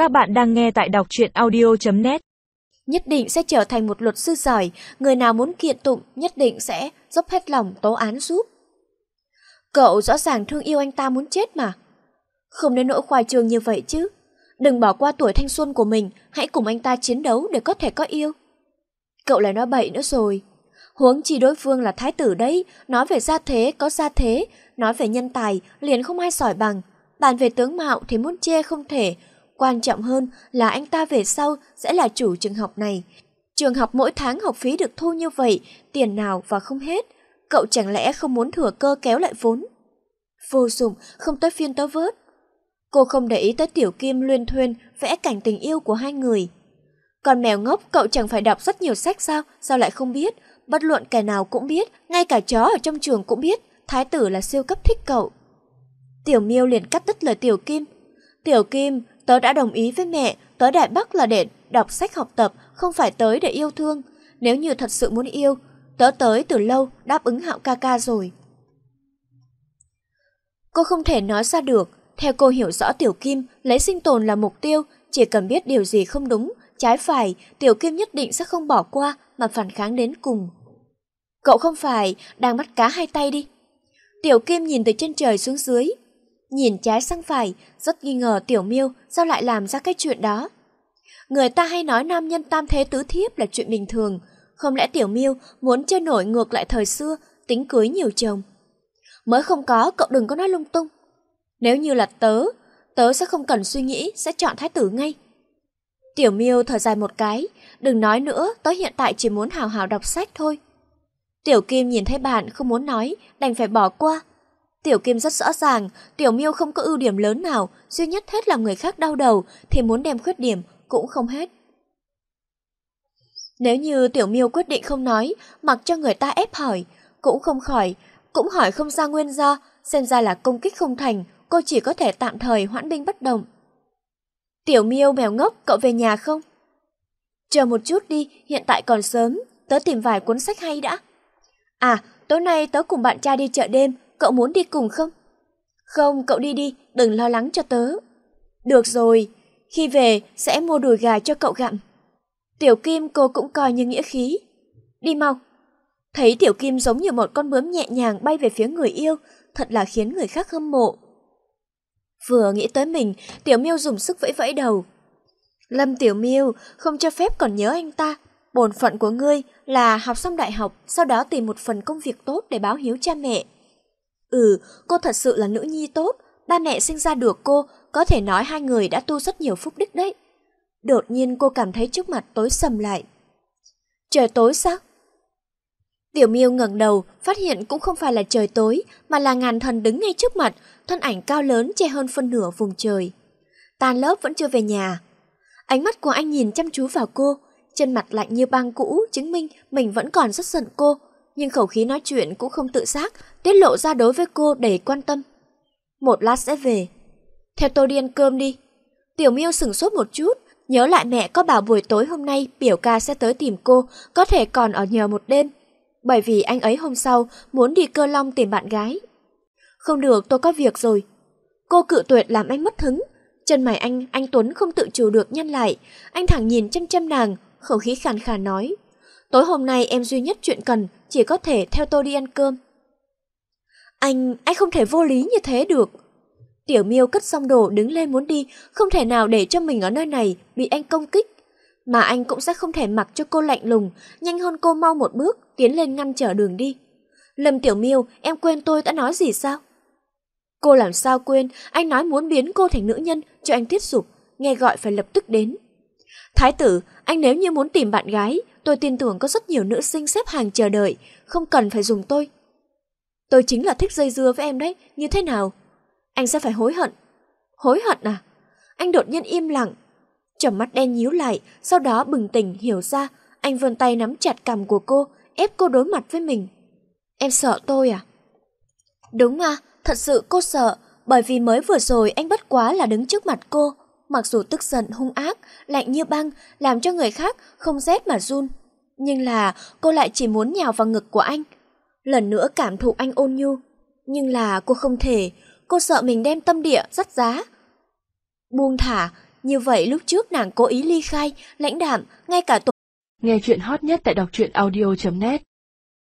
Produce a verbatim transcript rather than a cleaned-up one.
Các bạn đang nghe tại đọc truyện audio chấm net. Nhất định sẽ trở thành một luật sư giỏi, người nào muốn kiện tụng nhất định sẽ dốc hết lòng tố án giúp. Cậu rõ ràng thương yêu anh ta muốn chết mà. Không đến nỗi khoai trương như vậy chứ. Đừng bỏ qua tuổi thanh xuân của mình, hãy cùng anh ta chiến đấu để có thể có yêu. Cậu lại nói bậy nữa rồi. Huống chi đối phương là thái tử đấy, nói về gia thế có gia thế, nói về nhân tài liền không ai sỏi bằng, bàn về tướng mạo thì muốn chê không thể. Quan trọng hơn là anh ta về sau sẽ là chủ trường học này. Trường học mỗi tháng học phí được thu như vậy, tiền nào và không hết. Cậu chẳng lẽ không muốn thừa cơ kéo lại vốn? Vô dụng, không tới phiên tớ vớt. Cô không để ý tới Tiểu Kim luyên thuyên vẽ cảnh tình yêu của hai người. Còn mèo ngốc, cậu chẳng phải đọc rất nhiều sách sao? Sao lại không biết? Bất luận kẻ nào cũng biết, ngay cả chó ở trong trường cũng biết, thái tử là siêu cấp thích cậu. Tiểu Miêu liền cắt đứt lời Tiểu Kim. Tiểu Kim, tớ đã đồng ý với mẹ, tới Đại Bắc là để đọc sách học tập, không phải tới để yêu thương. Nếu như thật sự muốn yêu, tớ tới từ lâu, đáp ứng Hạo ca ca rồi. Cô không thể nói ra được. Theo cô hiểu rõ Tiểu Kim, lấy sinh tồn là mục tiêu, chỉ cần biết điều gì không đúng, trái phải, Tiểu Kim nhất định sẽ không bỏ qua mà phản kháng đến cùng. Cậu không phải đang bắt cá hai tay đi. Tiểu Kim nhìn từ trên trời xuống dưới, nhìn trái sang phải, rất nghi ngờ Tiểu Miêu sao lại làm ra cái chuyện đó. Người ta hay nói nam nhân tam thế tứ thiếp là chuyện bình thường, không lẽ Tiểu Miêu muốn chơi nổi ngược lại thời xưa, tính cưới nhiều chồng? Mới không có, cậu đừng có nói lung tung. Nếu như là tớ, tớ sẽ không cần suy nghĩ, sẽ chọn thái tử ngay. Tiểu Miêu thở dài một cái, đừng nói nữa, tớ hiện tại chỉ muốn hào hào đọc sách thôi. Tiểu Kim nhìn thấy bạn không muốn nói, đành phải bỏ qua. Tiểu Kim rất rõ ràng, Tiểu Miêu không có ưu điểm lớn nào, duy nhất hết làm người khác đau đầu, thì muốn đem khuyết điểm cũng không hết. Nếu như Tiểu Miêu quyết định không nói, mặc cho người ta ép hỏi, cũng không khỏi, cũng hỏi không ra nguyên do, xem ra là công kích không thành, cô chỉ có thể tạm thời hoãn binh bất động. Tiểu Miêu mèo ngốc, cậu về nhà không? Chờ một chút đi, hiện tại còn sớm, tớ tìm vài cuốn sách hay đã. À, tối nay tớ cùng bạn trai đi chợ đêm, cậu muốn đi cùng không? Không, cậu đi đi, đừng lo lắng cho tớ. Được rồi, khi về sẽ mua đùi gà cho cậu gặm. Tiểu Kim cô cũng coi như nghĩa khí. Đi mau. Thấy Tiểu Kim giống như một con bướm nhẹ nhàng bay về phía người yêu, thật là khiến người khác hâm mộ. Vừa nghĩ tới mình, Tiểu Miêu dùng sức vẫy vẫy đầu. Lâm Tiểu Miêu, không cho phép còn nhớ anh ta. Bổn phận của ngươi là học xong đại học, sau đó tìm một phần công việc tốt để báo hiếu cha mẹ. Ừ, cô thật sự là nữ nhi tốt, ba mẹ sinh ra được cô, có thể nói hai người đã tu rất nhiều phúc đức đấy. Đột nhiên cô cảm thấy trước mặt tối sầm lại. Trời tối sao? Tiểu Miêu ngẩng đầu, phát hiện cũng không phải là trời tối, mà là Ngàn Thần đứng ngay trước mặt, thân ảnh cao lớn che hơn phân nửa vùng trời. Tan lớp vẫn chưa về nhà. Ánh mắt của anh nhìn chăm chú vào cô, chân mặt lạnh như băng cũ, chứng minh mình vẫn còn rất giận cô, nhưng khẩu khí nói chuyện cũng không tự giác, tiết lộ ra đối với cô đầy quan tâm. Một lát sẽ về. Theo tôi đi ăn cơm đi. Tiểu Miêu sửng sốt một chút, nhớ lại mẹ có bảo buổi tối hôm nay biểu ca sẽ tới tìm cô, có thể còn ở nhờ một đêm. Bởi vì anh ấy hôm sau muốn đi Cơ Long tìm bạn gái. Không được, tôi có việc rồi. Cô cự tuyệt làm anh mất hứng. Chân mày anh, anh Tuấn không tự chủ được nhăn lại. Anh thẳng nhìn chăm chăm nàng, khẩu khí khàn khàn nói. Tối hôm nay em duy nhất chuyện cần, chỉ có thể theo tôi đi ăn cơm. Anh, anh không thể vô lý như thế được. Tiểu Miêu cất xong đồ đứng lên muốn đi, không thể nào để cho mình ở nơi này bị anh công kích. Mà anh cũng sẽ không thể mặc cho cô lạnh lùng, nhanh hơn cô mau một bước, tiến lên ngăn trở đường đi. Lâm Tiểu Miêu, em quên tôi đã nói gì sao? Cô làm sao quên, anh nói muốn biến cô thành nữ nhân cho anh tiết dục, nghe gọi phải lập tức đến. Thái tử, anh nếu như muốn tìm bạn gái, tôi tin tưởng có rất nhiều nữ sinh xếp hàng chờ đợi, không cần phải dùng tôi. Tôi chính là thích dây dưa với em đấy, như thế nào? Anh sẽ phải hối hận. Hối hận à? Anh đột nhiên im lặng. Tròng mắt đen nhíu lại, sau đó bừng tỉnh hiểu ra, anh vươn tay nắm chặt cằm của cô, ép cô đối mặt với mình. Em sợ tôi à? Đúng à, thật sự cô sợ, bởi vì mới vừa rồi anh bất quá là đứng trước mặt cô, mặc dù tức giận hung ác, lạnh như băng, làm cho người khác không rét mà run. Nhưng là cô lại chỉ muốn nhào vào ngực của anh, lần nữa cảm thụ anh ôn nhu. Nhưng là cô không thể, cô sợ mình đem tâm địa dắt giá. Buông thả, Như vậy lúc trước nàng cố ý ly khai, lãnh đạm, ngay cả tổ... Nghe chuyện hot nhất tại đọc truyện audio chấm net